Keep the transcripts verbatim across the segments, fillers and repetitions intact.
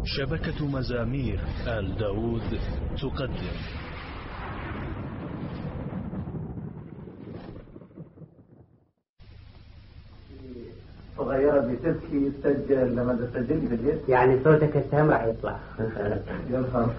شبكة مزامير آل داود تقدم صغيرة بتبكي تسجل لما تسجلي في البيت يعني صوتك السهم راح يطلع. يلا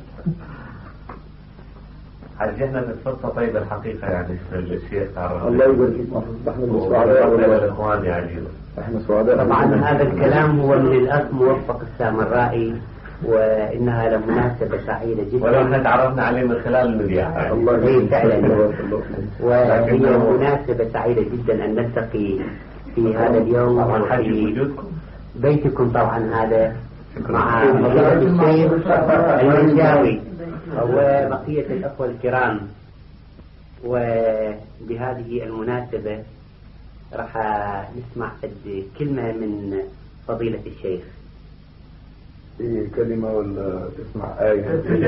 عجبنا بالفرصة. طيب الحقيقة يعني الشيخ تعرف الله يبارك فيك. احنا سعداء الاخوان يا عجيب. احنا سعداء. طبعا هذا الكلام هو من الاخ موفق السامرائي، وانها لمناسبة سعيدة جدا، ولو احنا تعرفنا عليه من خلال المذياع. الله يبارك فعلا. وهي لكنه- مناسبة سعيدة جدا ان نلتقي في هذا اليوم ونحيي وفي وجودكم. بيتكم طبعا هذا مع شكراً. فضيلة الشيخ المنشاوي وبقية الأخوة الكرام. وبهذه المناسبة راح نسمع قد كلمة من فضيلة الشيخ. إيه كلمة ولا تسمع آية؟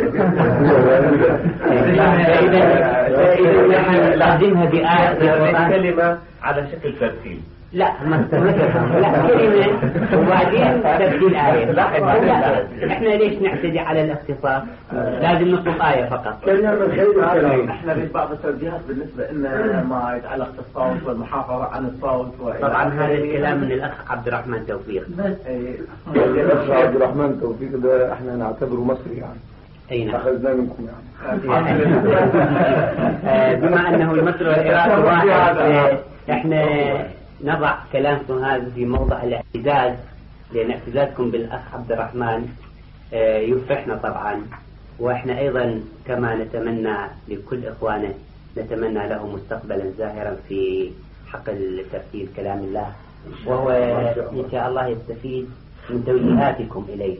إذا نحن نقدمها بآية كلمة على شكل ترتيب. لا ما استمتعهم، لا كلمة وبعدين تبديل آية. لا، لا احنا ليش نعتدي على الاختصاص؟ لازم نطلب آية فقط. كلمة من خير الكلام. احنا في بعض التوجيهات بالنسبة لنا ما يتعلق بالصوت والمحافظة عن الصوت. طبعا هذا الكلام من الأخ عبد الرحمن توفيق. الأخ عبد الرحمن توفيق ده احنا نعتبره مصري يعني. أي نعم. أخذناه منكم يعني. آه، بما أنه المصري والعراق واحد، آه، احنا نضع كلامكم هذا في موضع الاعتزاز، لأن اعتزازكم بالأخ عبد الرحمن آه، يفرحنا طبعا، واحنا أيضا كما نتمنى لكل إخوانه نتمنى له مستقبلا زاهرا في حقل ترتيب كلام الله، وهو إن شاء الله يستفيد من توجيهاتكم إليه.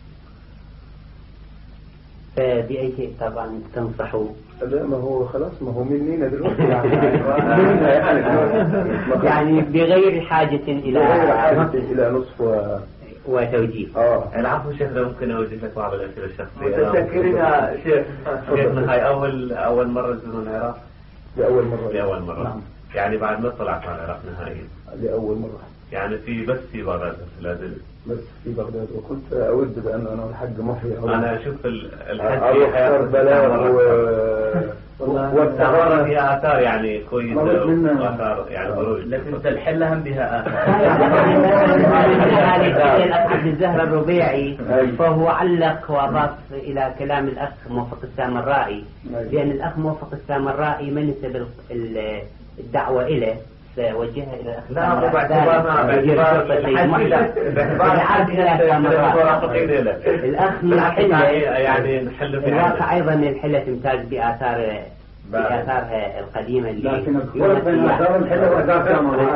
فبأي شيء طبعا تنصحوا؟ لا ما هو خلاص، ما هو مننا دلوقتي يعني. يعني بغير حاجة إلى بغير حاجة نصف إلى نصف و... وتوجيه. اه العفو شيخ، لو ممكن أوجه لك بعض الأسئلة الشخصية. متشكرين يا شيخ. شيخنا هاي أول أول مرة تزورون العراق؟ لأول مرة. لأول مرة. نعم. يعني بعد ما طلعت على العراق نهائيا. لأول مرة. يعني في بس في بغداد لا زلت. بس في بغداد، وكنت أود بأن أنا الحج محيي أنا أشوف ال- الحج في أروح حياة كربلاء و... والسهرة فيها آثار يعني كويسة مرت منا. وآثار يعني بروج. لكن تلحلها بها الأخ عبد الزهر الربيعي فهو علق وأضاف إلى كلام الأخ موفق السامرائي، لأن الأخ موفق السامرائي ما نسب ال- الدعوة إليه فوجهها إلى الأخ لا مو باعتبار ما باعتبار الحج لا باعتبار الأخ من الحلة يعني نحل في الواقع أيضا الحلة تمتاز بآثار بآثارها القديمة اللي لكن الخلق بين آثار الحلة وآثار سامراء.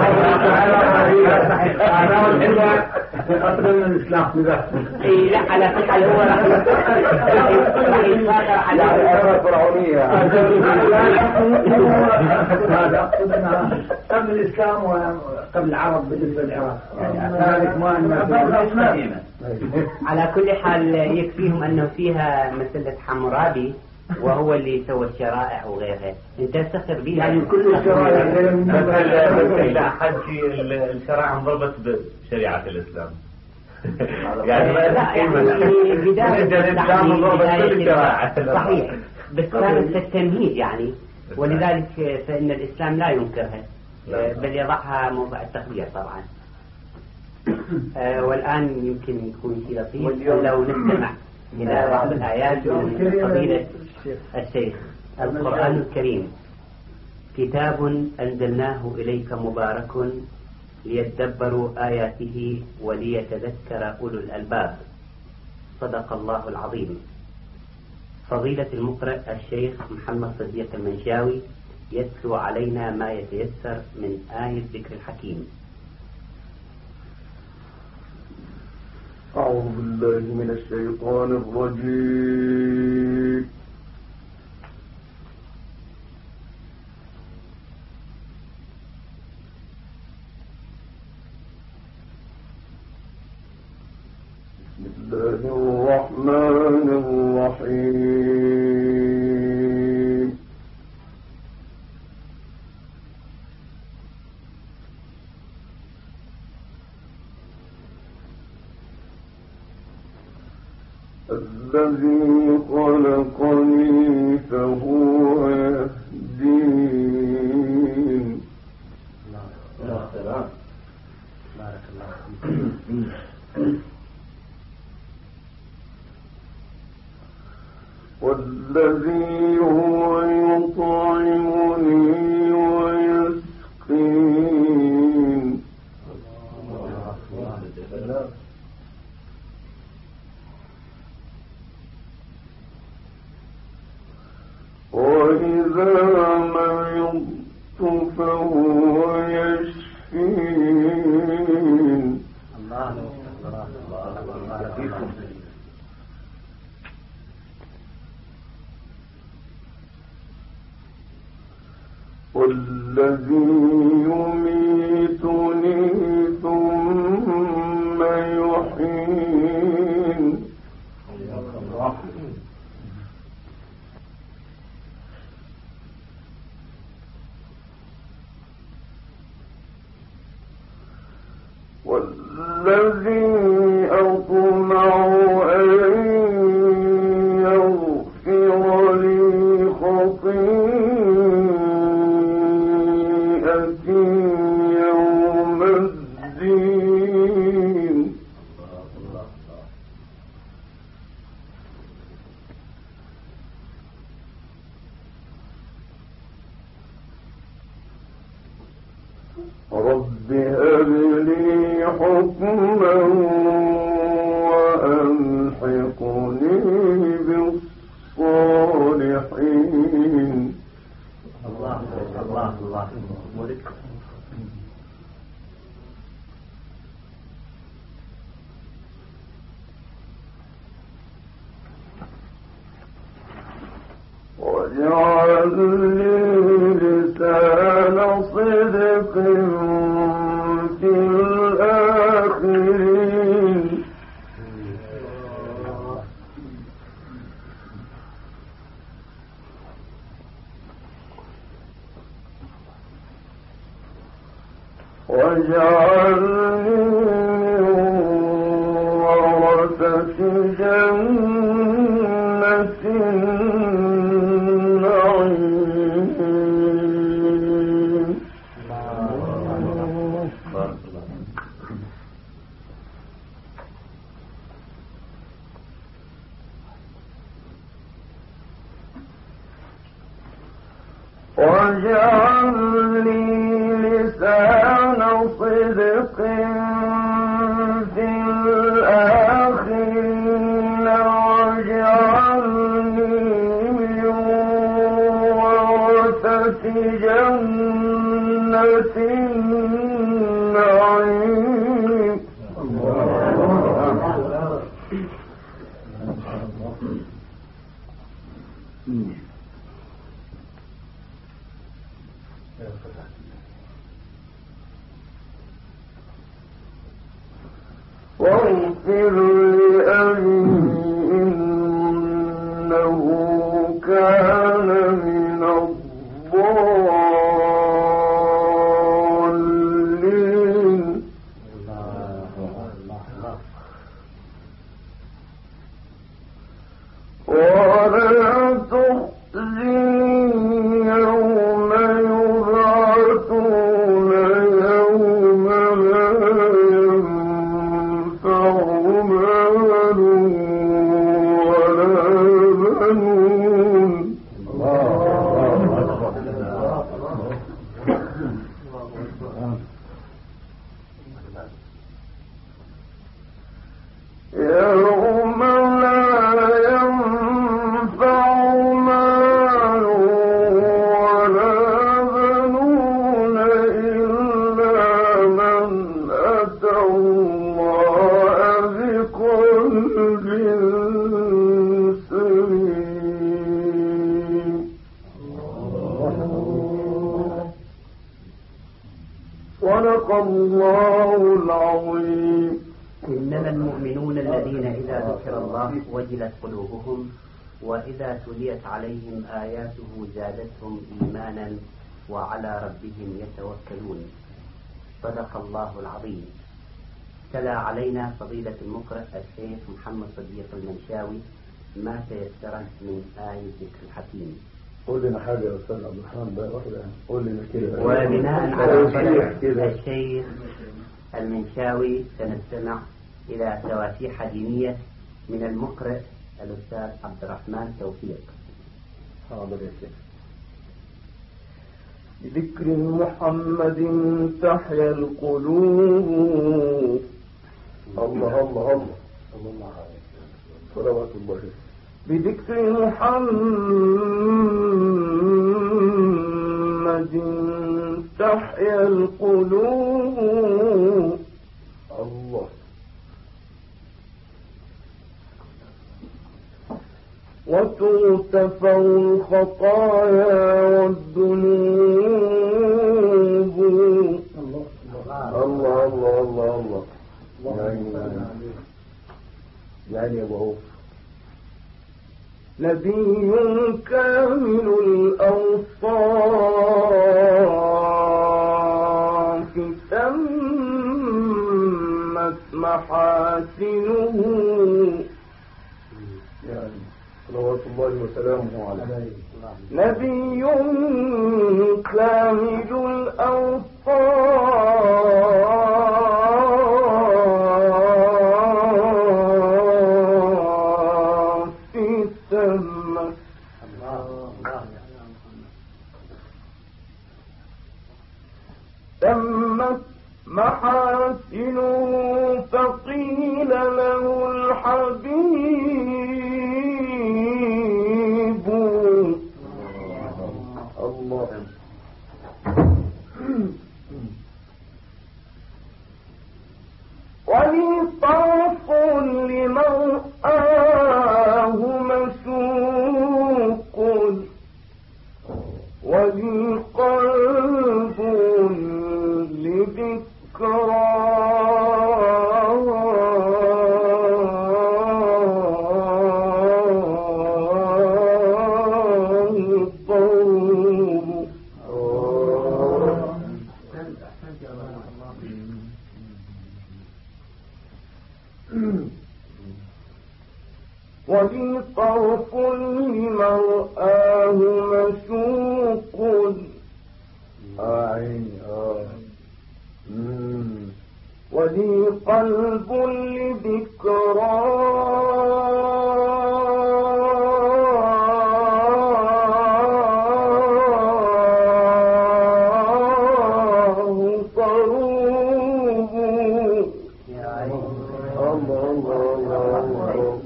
آثار الحلة أصل من الإسلام بذاته. إيه لا على كل حال هو راح يصادر على آثار فرعونية. هذا أقصد أنها قبل الإسلام وقبل العرب بالنسبة للعراق. يعني آثار ما على كل حال يكفيهم أنه فيها مسألة حمورابي وهو اللي سوى الشرائع وغيرها. انت تفتخر بها يعني كل الشرائع إلى حد الشرائع انضبط بشريعة الإسلام. يعني لا يعني بداية الإسلام انضبط بالشرائع. صحيح، بس كانت التمهيد يعني، ولذلك فإن الإسلام لا ينكرها بل يضعها موضع التخبير طبعا. والآن يمكن يكون شيء لطيف لو نستمع إلى بعض الآيات من فضيلة الشيخ. القرآن الكريم كتاب أنزلناه إليك مبارك ليدبروا آياته وليتذكر أولو الألباب. صدق الله العظيم. فضيلة المقرئ الشيخ محمد صديق المنشاوي يتلو علينا ما يتيسر من آية ذكر الحكيم. أعوذ بالله من الشيطان الرجيم. بسم الله الرحمن الرحيم. الذي خلقني فهو يهدين. والذي هو يطعمني ويسقين. وإذا مرضت فهو يشفين. والذي يميتني ثم يحيين. والذي أطمع أن يغفر لي خطيئتي يوم الدين. رب هب لي حكما وألحقني بالصالحين. الله الله الله ملك. واجعل لي لسان صدق في الآخرين. واجعلني ورثة جنة النعيم. واجعل لي لسان صدق في الآخرين. واجعلني من ورثة جنة النعيم. واغفر لأبي إنه كان من الضالين. ولا تخزني يوم يبعثون يوم لا ينفع مال ولا بنون. يوم لا ينفع مال ولا بنون إلا من أتى الله بقلب سليم. صدق الله العظيم. إنما المؤمنون الذين إذا ذكر الله وجلت قلوبهم وإذا تليت عليهم آياته زادتهم إيمانا وعلى ربهم يتوكلون. صدق الله العظيم. تلا علينا فضيلة المقرئ الشيخ محمد صديق المنشاوي ما تيسر من آية ذكر الحكيم. قول لنا حاجة يا أستاذ عبد الرحمن بقى واحدة، قول لنا كده. وبناء على طلب الشيخ المنشاوي سنستمع إلى تواشيح دينية من المقرئ الأستاذ عبد الرحمن توفيق. حاضر يا شيخ. بذكر محمد تحيا القلوب. الله الله الله الله صلوات الله. بذكر محمد تحيا القلوب. الله. وتغتفر الخطايا والذنوب. الله الله الله الله يعني يعني يا ابو نبي كامل الأوصاف تمت محاسنه. يعني صلوات الله وسلامه عليه. نبي كامل الأوصاف تمت تمت محاسنه. فقيل له الحبيب. الله. ولي طرف لمرآه مسوق. ولي قلب ولي طرف لمرآه مسوق. عين آه ولي قلب لذكراه طروب. الله الله الله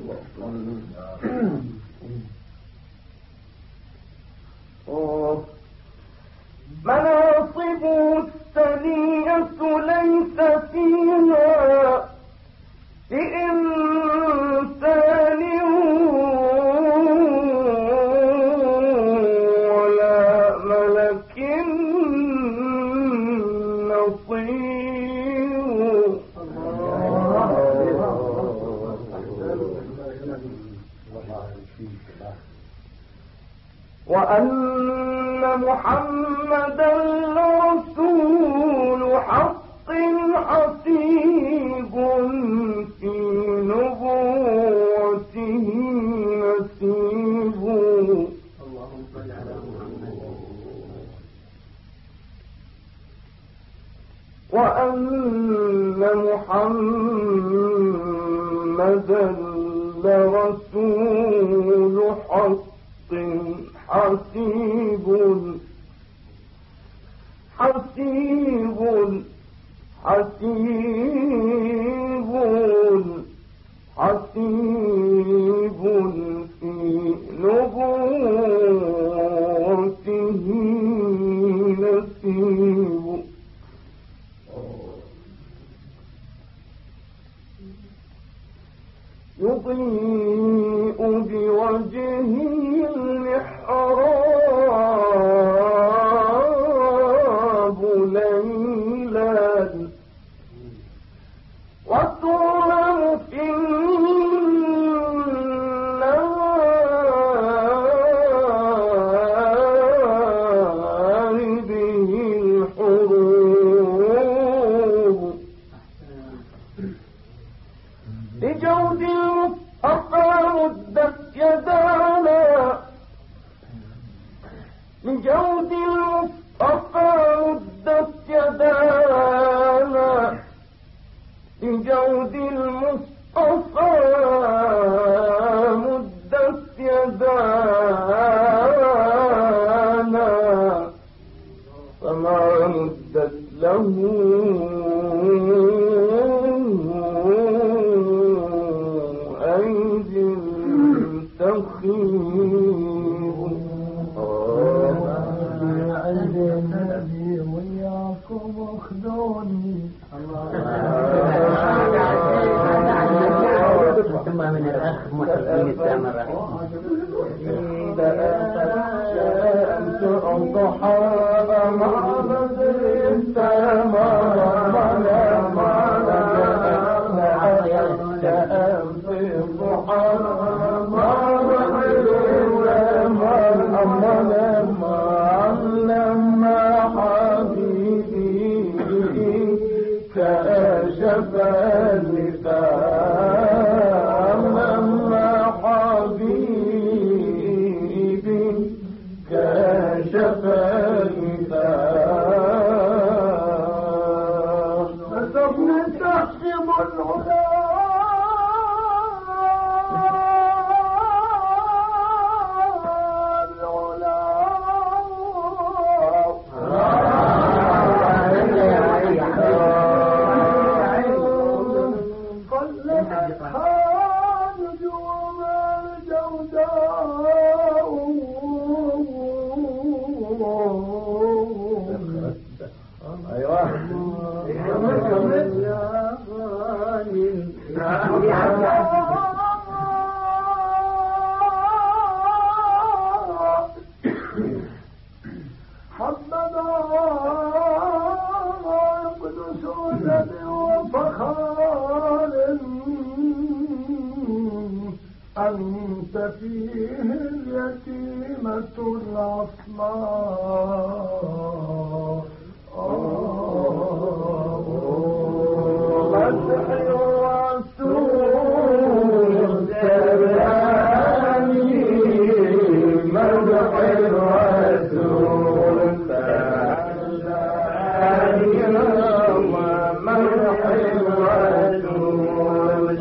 الله. مناصب الثنية ليس فيها لإنسان ولا ملك نصير. وأن محمدا رسول حق حسيب في نبوته نسيب. وأن محمدا لرسول حق حسيب حسيب حسيب حسيب في نبوته نسيب. يضيء بوجهه المحراب ليلا وتظلم في النار به الحروب. لجود المصطفى مدت يدانا لجود المصطفى مدت يدانا لجود المصطفى مدت يدانا فما مدت له أيدي تخيب عندي النبي وياكم اخذوني ثم من الأخ محسن السامر شمس الضحى مع بدر السماء شمس الضحى مع بدر السماء لما حبيبي كشف اللسان لما حبيبي كشف اللسان فسبنا تحسب الهدى أنت فيه اليتيمة العصماء مدح الرسول تباني مدح الرسول تباني مدح الرسول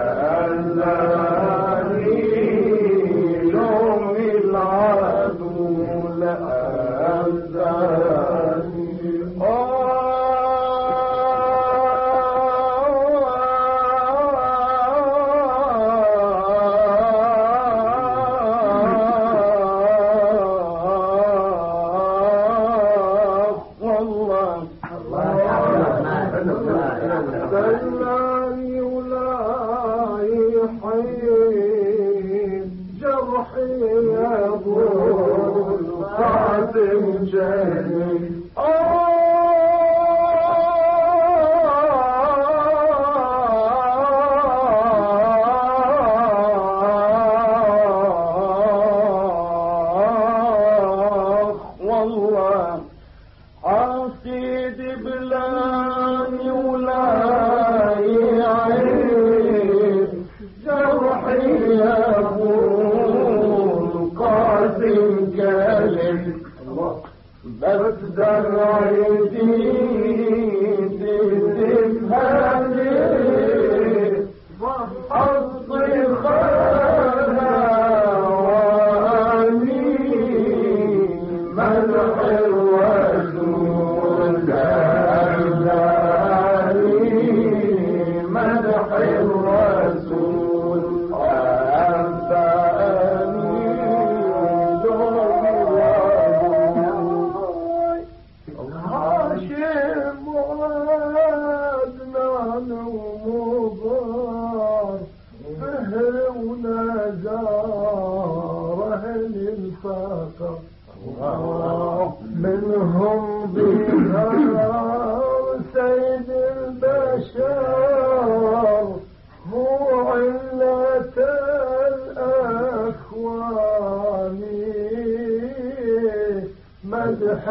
مدح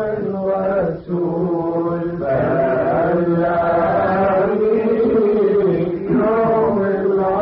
الرسول بلاني يوم العالمين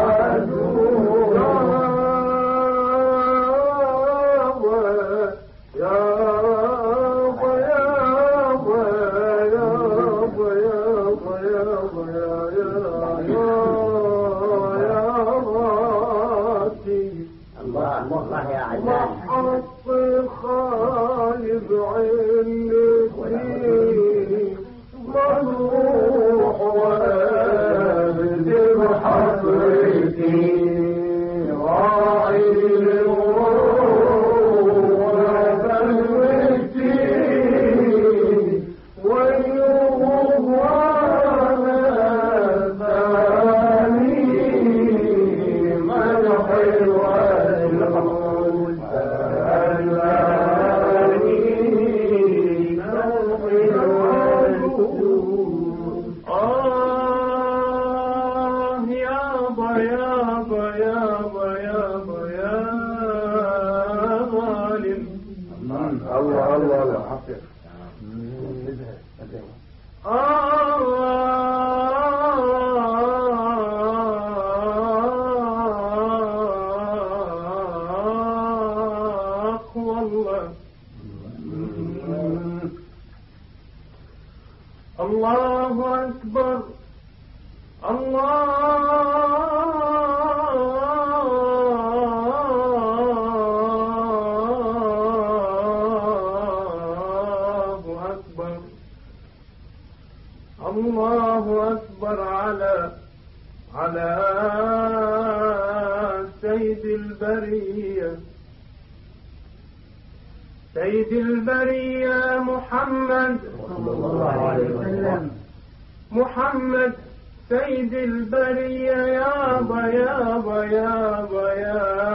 سيد البرية محمد صلى الله عليه وسلم. محمد سيد البرية يابا يابا يابا يا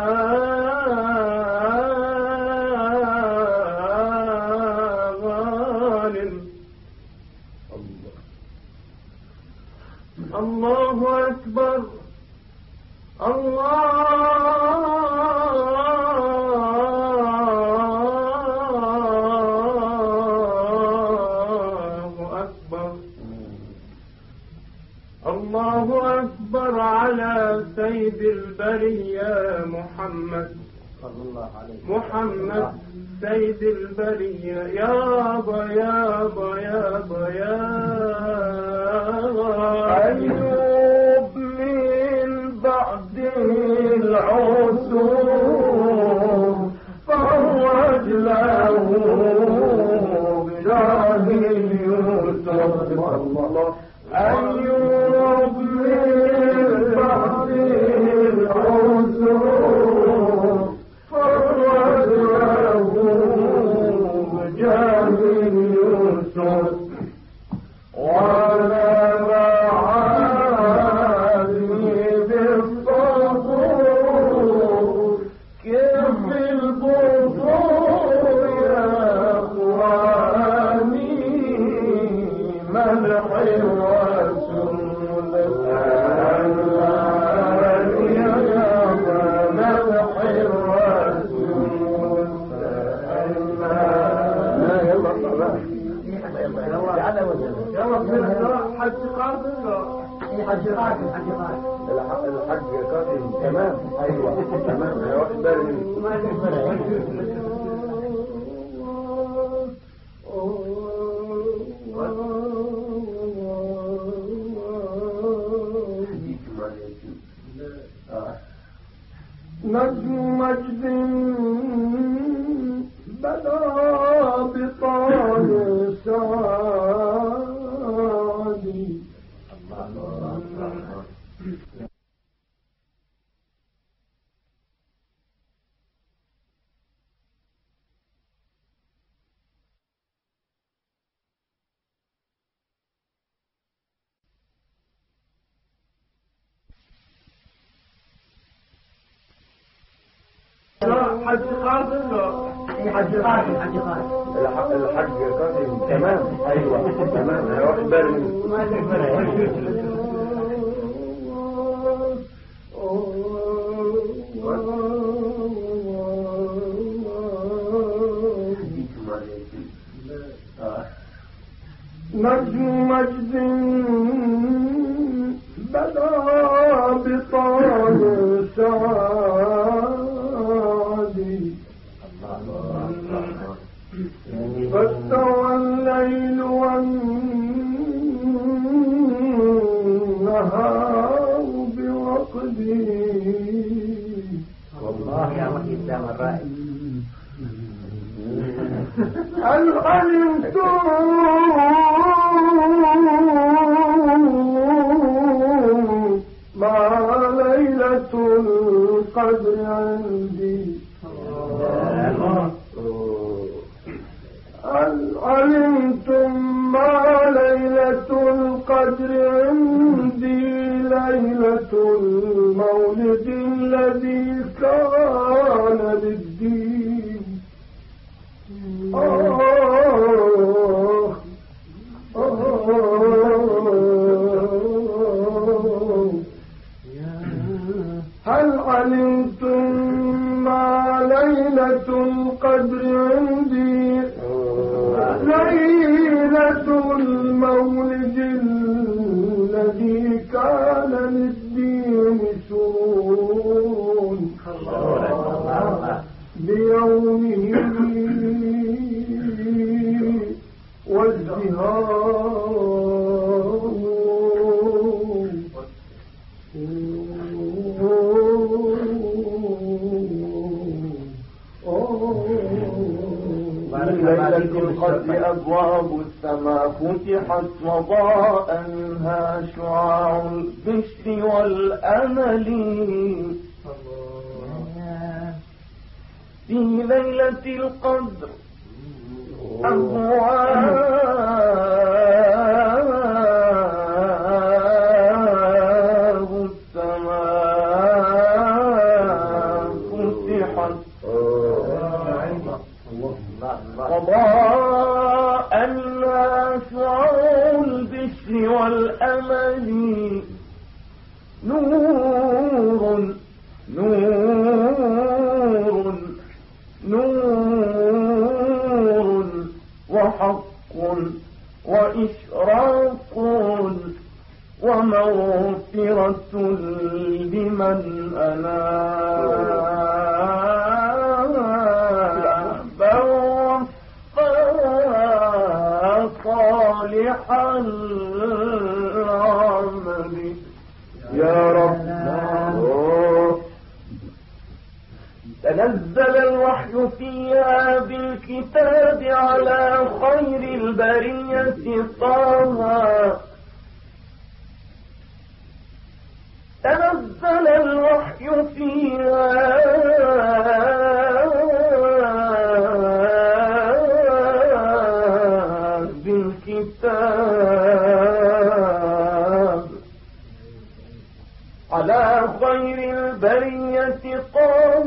غالب. الله أكبر الله الله أكبر على سيد البرية محمد صلى الله عليه وسلم. محمد سيد البرية يابا يابا يابا يا أيوب من بعد العسور فرج له بجاه يوسف. الله أيوب من بعد العسور فرج له بجاه يوسف. ولا معاني بالصبور كيف البطور يا أخواني ملح الرسول الآن يا ملح الرسول الحج قاسم تمام. ايوه تمام يا واخد بالي نجم مجد بدا بطال سعادي. حج قاسم حج قاسم حج قاسم الحج قاسم تمام. ايوه تمام يا واخد بالي نجم مجد بدا بطال سعادي. فاستوى الليل والنهار بوقته. والله يا وحي السلام الرائع. هل علمتم ما ليلة القدر عندي؟ هل علمتم ما ليلة القدر عندي؟ ليلة ليلة المولد الذي كان للدين. آه آه هل علمتم ما ليلة القدر عندي؟ ليلة المولد الذي كان للدين سرور بيومه وازدهار. ليلة القدر أبواب السماء فتحت وضاء منها شعاع البشر والأمل. في ليلة القدر أبواب السماء فتحت وضاء منها شعاع البشر والأمل. نور نور نور وحق وإشراق ومغفرة لمن أناب ووفى صالح العمل. يا رب تنزل الوحي فيها بالكتاب على خير البرية طه. تنزل الوحي فيها بالكتاب على خير البرية طه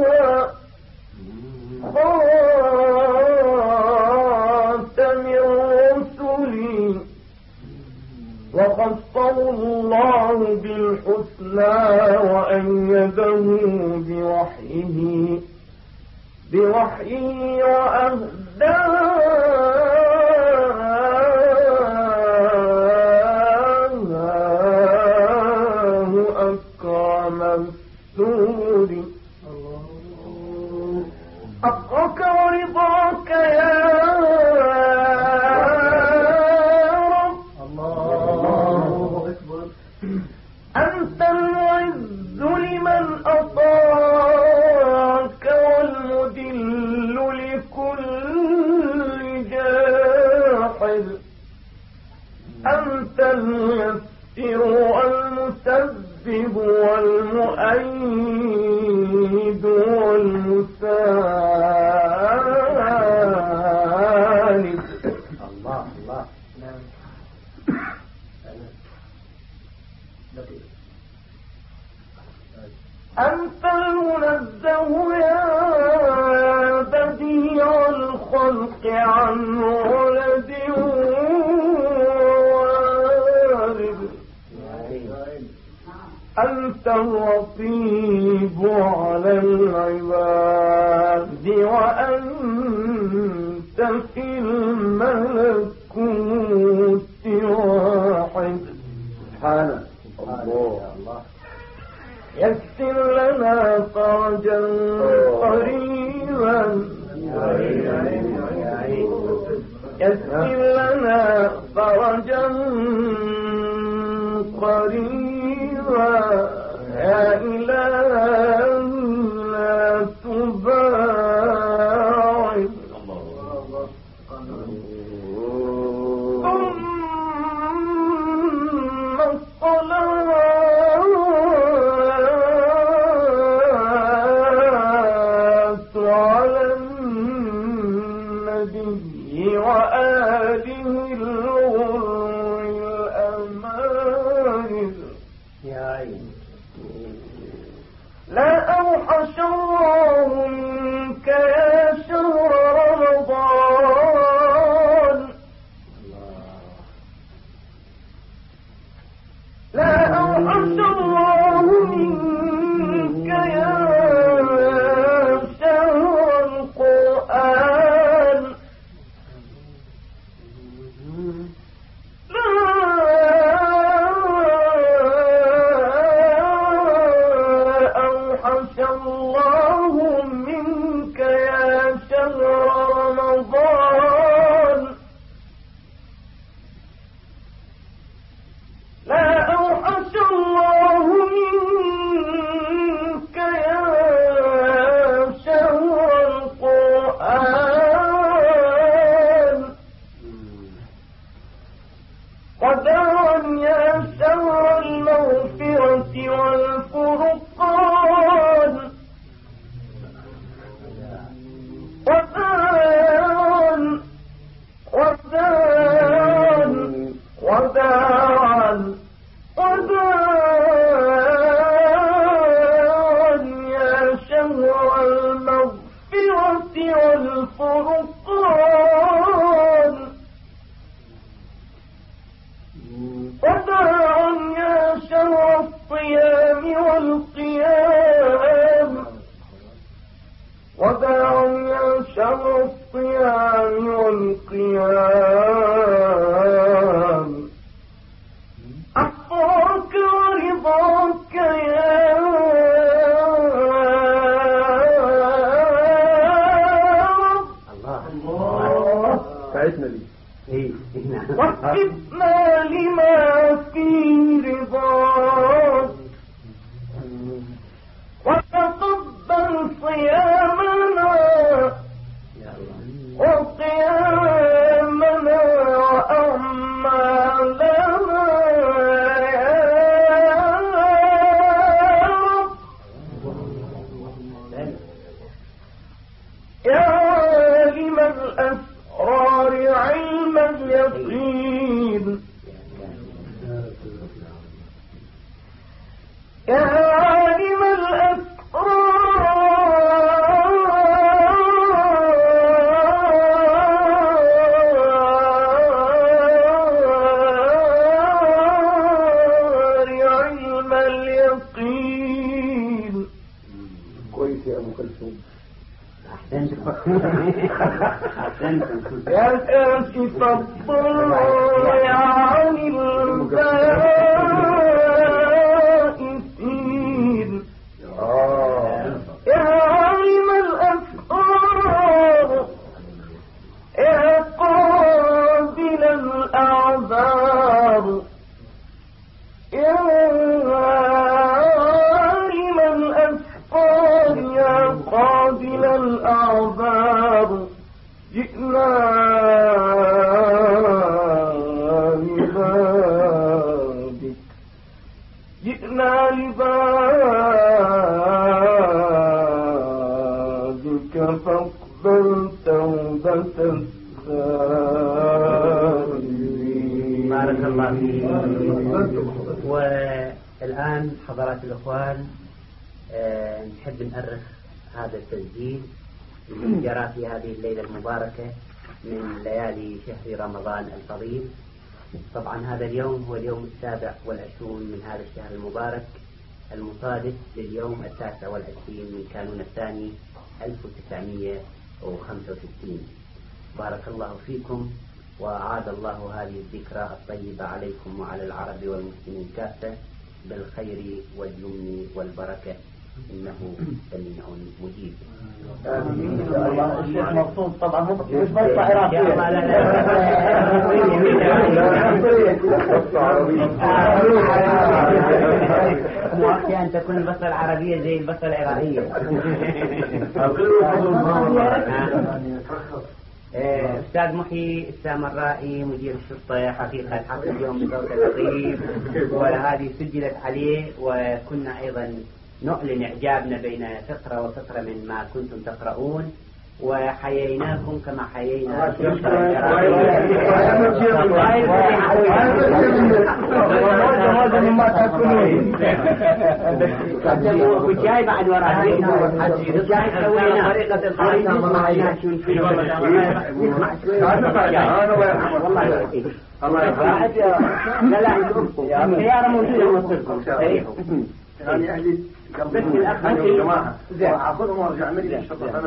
خاتم الرسل. وخصه الله بالحسنى وأيده بوحيه بوحيه وأهداه أكرم السور. حقك ورضاك يا رب. الله أكبر. أنت المعز لمن أطاعك والمذل لكل جاحد. أنت الميسر والمسبب والمؤيد والمساند. الله الله. أنت المنزه يا بديع الخلق عن ولد وارد. أنت الرقيب على العباد وأنت في الملكوت واحد. سبحانه الله. يسر لنا فرجا قريبا. يسر لنا فرجا قريبا يا إلهنا تباعد. ثم الصلاة على النبي وآله الغر الأمان. يا عين لا أوحش الله منك يا شهر رمضان لا أوحش الله منك يا شهر القرآن لا أوحش الله منك يا شهر رمضان لا أوحش الله منك يا شهر القرآن وداعا يا شهر المغفرة والفرقان وداعا وداعا وداعا وداعا يا شهر المغفرة والفرقان وداعا يا شهر الصيام والقيام وداعا يا شهر الصيام والقيام أحصاك ورضاك يا الله ساعدنا دي وفقنا لما في رضاك وتقبل صيامنا وقيامنا وأعمالنا يا عالم الأسرار علم اليقين يا عالم الأسرار علم اليقين كويس يا أبو كلثوم يا كاشف الضر عن البائسين يا عالم الأسرار يا قابل الأعذار يا عالم الأسرار يا قابل الأعذار جئنا لبابك جئنا لبابك فاقبل توبة السائلين. بارك الله فيك. والآن حضرات الأخوان أه نحب نأرخ هذا التسجيل الذي جرى في هذه الليلة المباركة من ليالي شهر رمضان الفضيل. طبعا هذا اليوم هو اليوم السابع والعشرون من هذا الشهر المبارك المصادف لليوم التاسع والعشرين من كانون الثاني ألف وتسعمائة وخمسة وستين. بارك الله فيكم وأعاد الله هذه الذكرى الطيبة عليكم وعلى العرب والمسلمين كافة بالخير واليمن والبركة إنه سميع مجيب. آمين. الله الشيخ مبسوط طبعا مش بس عراقية. مؤخي أن تكون البصرة العربية زي البصرة العراقية. أستاذ محي السامرائي مدير الشرطة حقيقة حق اليوم بصوت لطيف وهذه سجلت عليه، وكنا أيضا نعلن إعجابنا بين فقرة وفقرة من ما كنتم تقرؤون. وحييناكم كما حيينا هذا مما تأكلون والجاي بعد وراء الجاي سوينا طريقة الحركة ما والله يعطيك الله يرحمك. لا لا السيارة موجودة موصلكم يعني أهلي بس الأخ يا جماعة أخذهم وارجع مدري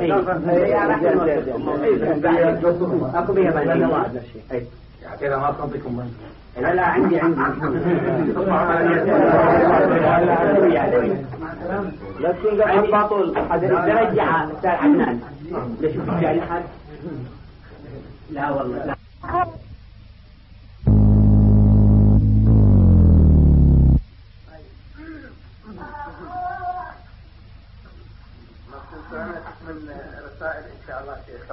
أكو بيها بني كذا ما صدقكم لا لا عندي عندي لا تكون قاعد باطل رجع استاذ عدنان ليش في جاي حد لا والله لا من رسائل إن شاء الله شيخ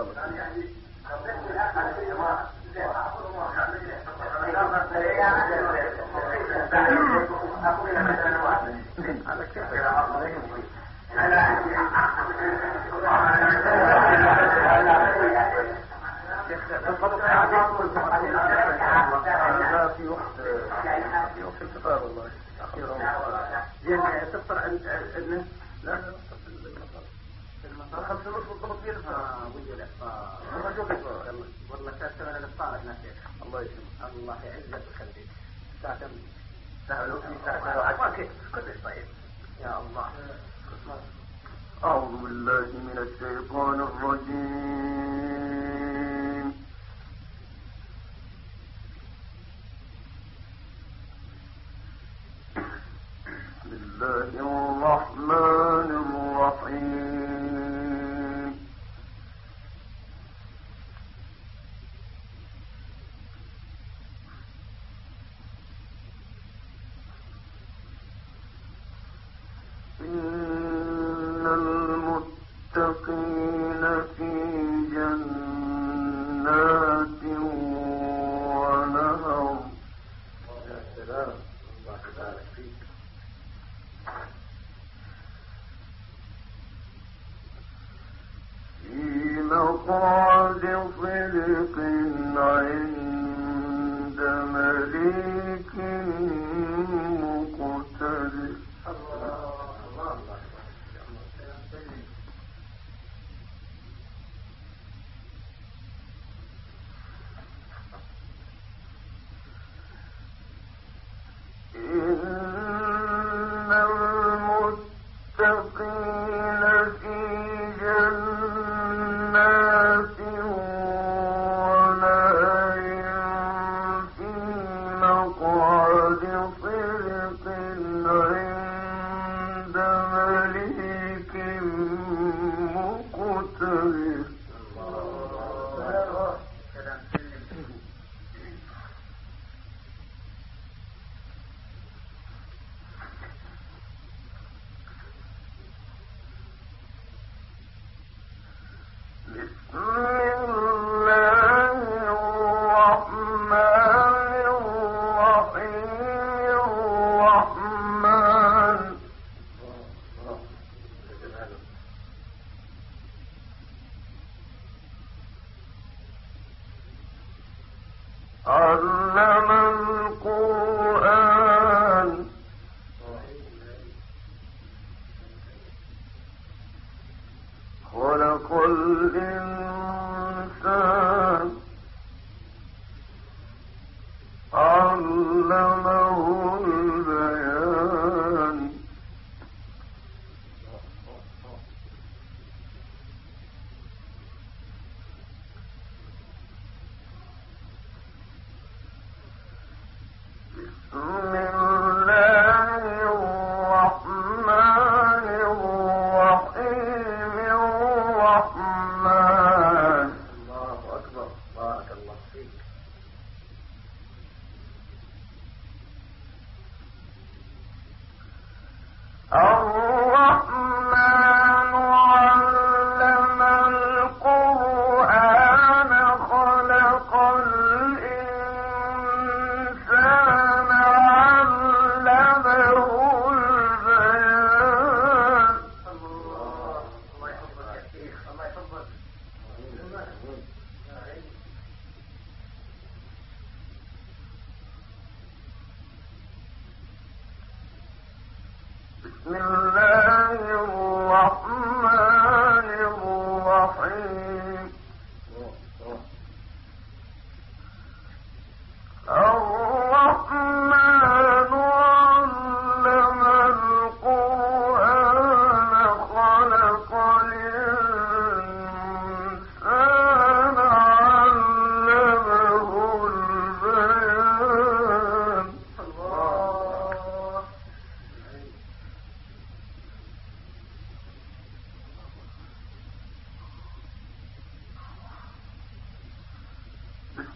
في وقت في وقت الفطار والله أخيرا يعني تفطر عندنا لا المطار خمسة ونص بالضبط فيها وجه الإفطار والله كاتب أنا الإفطار هنا شيخ الله يسلمك الله يعزك ويخليك ساعة ساعة ساعة ما كيف كلش طيب يا الله. أعوذ بالله من الشيطان الرجيم. بسم الله الرحمن الرحيم. إن المتقين في جنات ونهر. يا سلام الله يبارك فيك. في مقعد صدق عند مليك مقتدر. إن المتقين في جنات ونهر في مقعد صدق عند مليك مقتدر. بسم الله الرحمن الرحيم. الرحمن علم القرآن. خلق الإنسان علمه البيان. بسم الله الرحمن الرحيم. الرحمن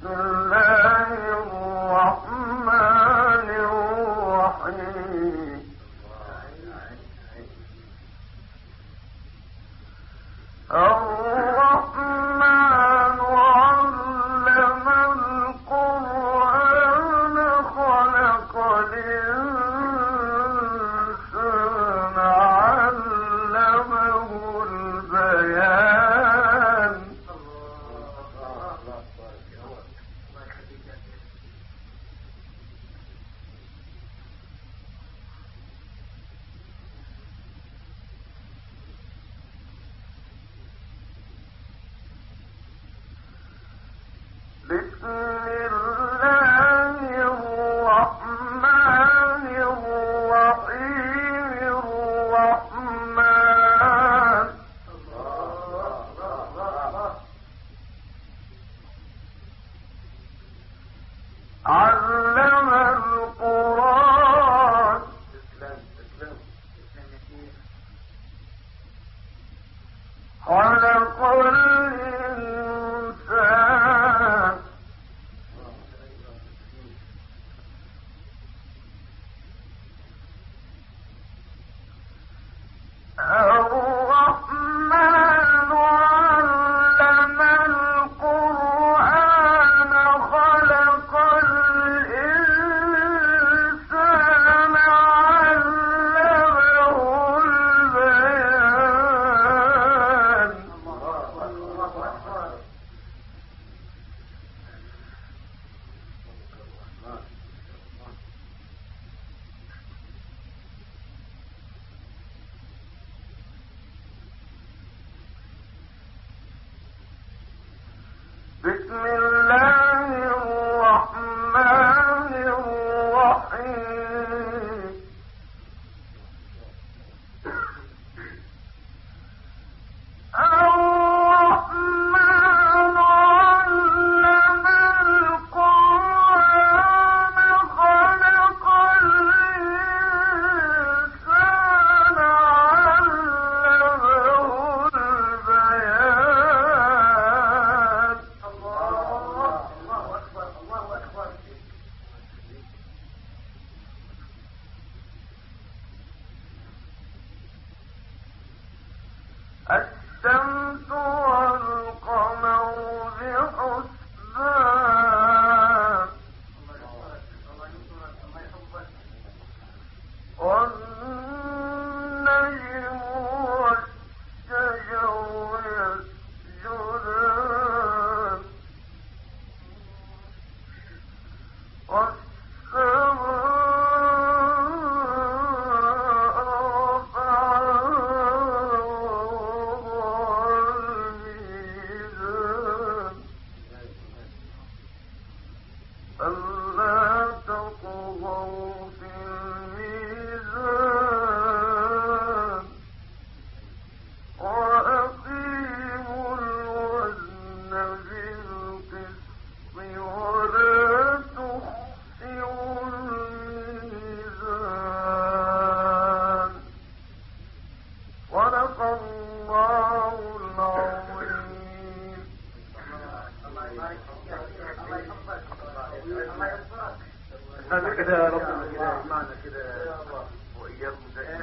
هذا كده ربنا معنا كده وإياكم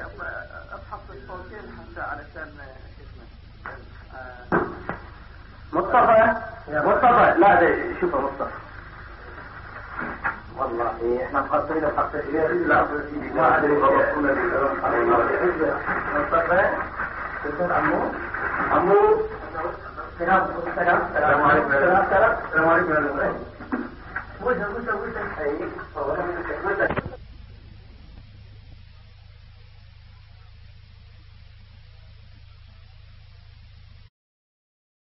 أبحث الصوتين حتى علشان مصطفى مصطفى لا ده شوف مصطفى والله احنا مقصرين الحق كبير لا ما ادري مصطفى تكون عمو عمو السلام السلام السلام عليكم السلام السلام عليكم وش وش وش